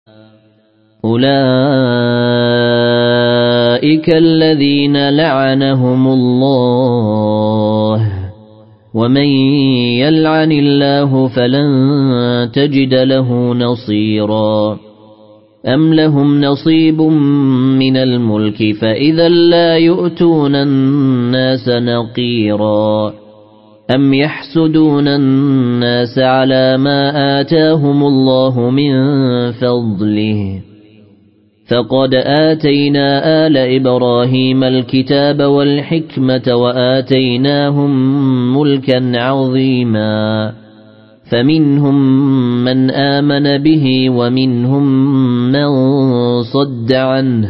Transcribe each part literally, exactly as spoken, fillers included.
أولئك الذين لعنهم الله ومن يلعن الله فلن تجد له نصيرا أم لهم نصيب من الملك فإذا لا يؤتون الناس نقيرا أم يحسدون الناس على ما آتاهم الله من فضله فقد آتينا آل إبراهيم الكتاب والحكمة وآتيناهم ملكا عظيما فمنهم من آمن به ومنهم من صد عنه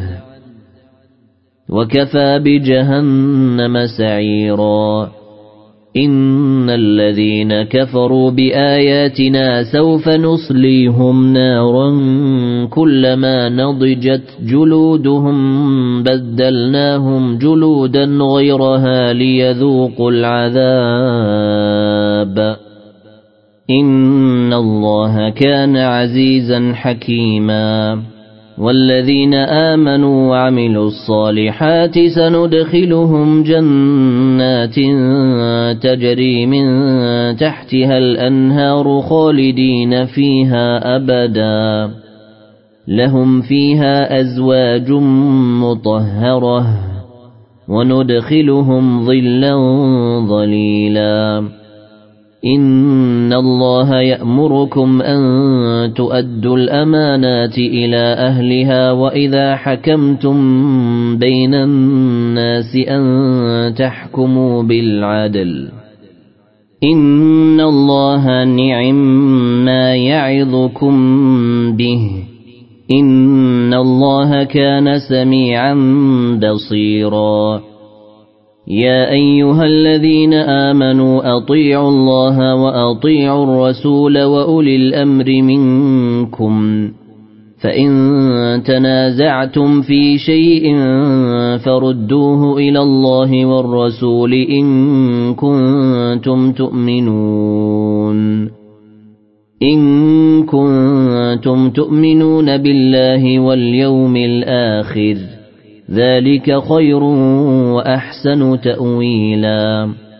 وكفى بجهنم سعيرا إن الذين كفروا بآياتنا سوف نصليهم نارا كلما نضجت جلودهم بدلناهم جلودا غيرها ليذوقوا العذاب إن الله كان عزيزا حكيما والذين آمنوا وعملوا الصالحات سندخلهم جنات تجري من تحتها الأنهار خالدين فيها أبدا لهم فيها أزواج مطهرة وندخلهم ظلا ظليلا إن الله يأمركم أن تؤدوا الأمانات إلى أهلها وإذا حكمتم بين الناس أن تحكموا بالعدل إن الله نعم ما يعظكم به إن الله كان سميعا بصيرا يا أيها الذين آمنوا أطيعوا الله وأطيعوا الرسول وأولي الأمر منكم فإن تنازعتم في شيء فردوه إلى الله والرسول إن كنتم تؤمنون إن كنتم تؤمنون بالله واليوم الآخر ذلك خير وأحسن تأويلا